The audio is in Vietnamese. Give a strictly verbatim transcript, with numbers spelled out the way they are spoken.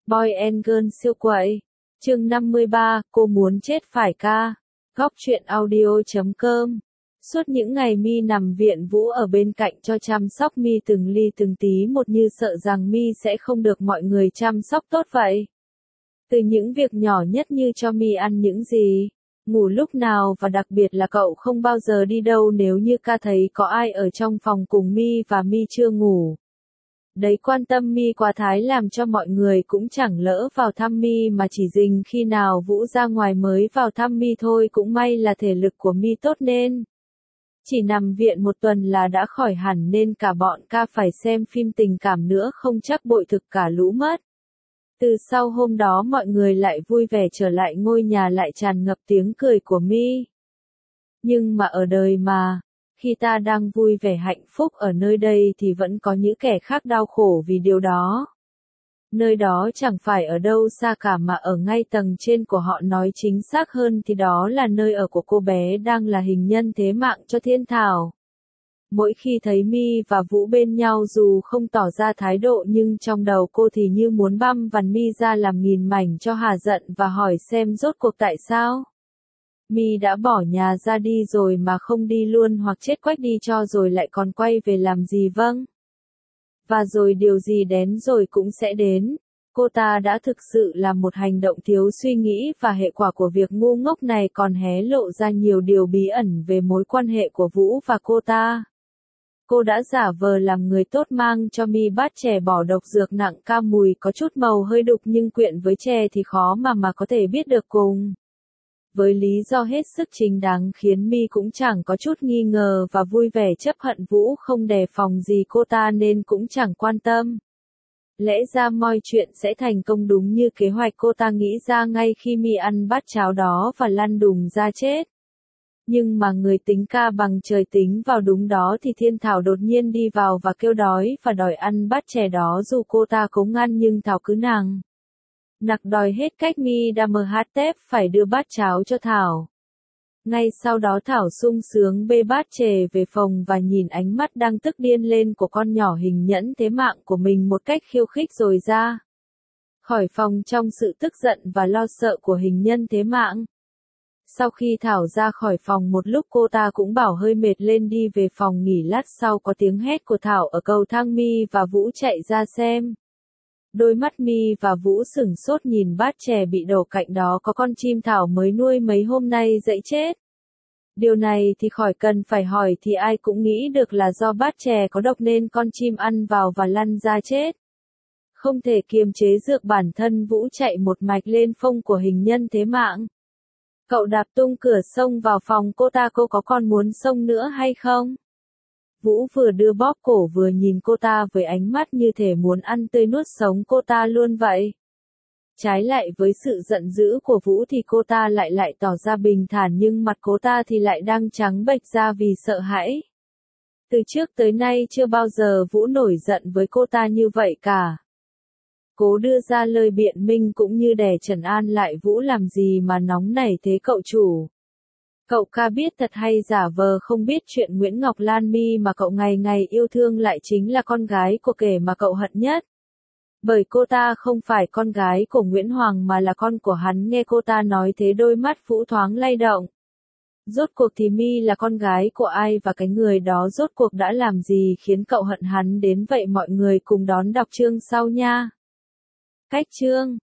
Boy and Girl siêu quậy. Chương năm mươi ba, cô muốn chết phải ca. Góc truyện audio chấm com. Suốt những ngày Mi nằm viện, Vũ ở bên cạnh cho chăm sóc Mi từng ly từng tí một, như sợ rằng Mi sẽ không được mọi người chăm sóc tốt vậy. Từ những việc nhỏ nhất như cho Mi ăn những gì, ngủ lúc nào, và đặc biệt là cậu không bao giờ đi đâu nếu như ca thấy có ai ở trong phòng cùng Mi và Mi chưa ngủ. Đấy, quan tâm Mi quá thái làm cho mọi người cũng chẳng lỡ vào thăm Mi, mà chỉ dình khi nào Vũ ra ngoài mới vào thăm Mi thôi. Cũng may là thể lực của Mi tốt nên chỉ nằm viện một tuần là đã khỏi hẳn, nên cả bọn ca phải xem phim tình cảm nữa, không chắc bội thực cả lũ mất. Từ sau hôm đó mọi người lại vui vẻ trở lại, ngôi nhà lại tràn ngập tiếng cười của Mi. Nhưng mà ở đời mà, khi ta đang vui vẻ hạnh phúc ở nơi đây thì vẫn có những kẻ khác đau khổ vì điều đó. Nơi đó chẳng phải ở đâu xa cả mà ở ngay tầng trên của họ, nói chính xác hơn thì đó là nơi ở của cô bé đang là hình nhân thế mạng cho Thiên Thảo. Mỗi khi thấy Mi và Vũ bên nhau, dù không tỏ ra thái độ nhưng trong đầu cô thì như muốn băm vằn Mi ra làm nghìn mảnh cho hà giận và hỏi xem rốt cuộc tại sao Mi đã bỏ nhà ra đi rồi mà không đi luôn, hoặc chết quách đi cho rồi lại còn quay về làm gì. Vâng. Và rồi điều gì đến rồi cũng sẽ đến. Cô ta đã thực sự làm một hành động thiếu suy nghĩ, và hệ quả của việc ngu ngốc này còn hé lộ ra nhiều điều bí ẩn về mối quan hệ của Vũ và cô ta. Cô đã giả vờ làm người tốt, mang cho Mi bát chè bỏ độc dược nặng ca mùi có chút màu hơi đục, nhưng quyện với chè thì khó mà mà có thể biết được cùng. Với lý do hết sức chính đáng khiến Mi cũng chẳng có chút nghi ngờ và vui vẻ chấp hận Vũ không đề phòng gì cô ta nên cũng chẳng quan tâm. Lẽ ra mọi chuyện sẽ thành công đúng như kế hoạch cô ta nghĩ ra ngay khi Mi ăn bát cháo đó và lăn đùng ra chết. Nhưng mà người tính ca bằng trời tính vào đúng đó thì Thiên Thảo đột nhiên đi vào và kêu đói và đòi ăn bát chè đó. Dù cô ta cố ngăn nhưng Thảo cứ nàng nặc đòi hết cách. Mi đã mờ hát tép phải đưa bát cháo cho Thảo. Ngay sau đó Thảo sung sướng bê bát chè về phòng và nhìn ánh mắt đang tức điên lên của con nhỏ hình nhẫn thế mạng của mình một cách khiêu khích, rồi ra khỏi phòng trong sự tức giận và lo sợ của hình nhân thế mạng. Sau khi Thảo ra khỏi phòng một lúc, cô ta cũng bảo hơi mệt lên đi về phòng nghỉ. Lát sau có tiếng hét của Thảo ở cầu thang, Mi và Vũ chạy ra xem. Đôi mắt Mi và Vũ sửng sốt nhìn bát chè bị đổ, cạnh đó có con chim Thảo mới nuôi mấy hôm nay dẫy chết. Điều này thì khỏi cần phải hỏi, thì ai cũng nghĩ được là do bát chè có độc nên con chim ăn vào và lăn ra chết. Không thể kiềm chế được bản thân, Vũ chạy một mạch lên phông của hình nhân thế mạng. Cậu đạp tung cửa xông vào phòng cô ta. Cô có còn muốn xông nữa hay không? Vũ vừa đưa bóp cổ vừa nhìn cô ta với ánh mắt như thể muốn ăn tươi nuốt sống cô ta luôn vậy. Trái lại với sự giận dữ của Vũ thì cô ta lại lại tỏ ra bình thản, nhưng mặt cô ta thì lại đang trắng bệch ra vì sợ hãi. Từ trước tới nay chưa bao giờ Vũ nổi giận với cô ta như vậy cả. Cố đưa ra lời biện minh cũng như để trấn an lại Vũ. Làm gì mà nóng nảy thế cậu chủ? Cậu ca biết thật hay giả vờ không biết chuyện Nguyễn Ngọc Lan. Mi mà cậu ngày ngày yêu thương lại chính là con gái của kẻ mà cậu hận nhất. Bởi cô ta không phải con gái của Nguyễn Hoàng mà là con của hắn. Nghe cô ta nói thế, đôi mắt Vũ thoáng lay động. Rốt cuộc thì Mi là con gái của ai, và cái người đó rốt cuộc đã làm gì khiến cậu hận hắn đến vậy? Mọi người cùng đón đọc chương sau nha. Cách chương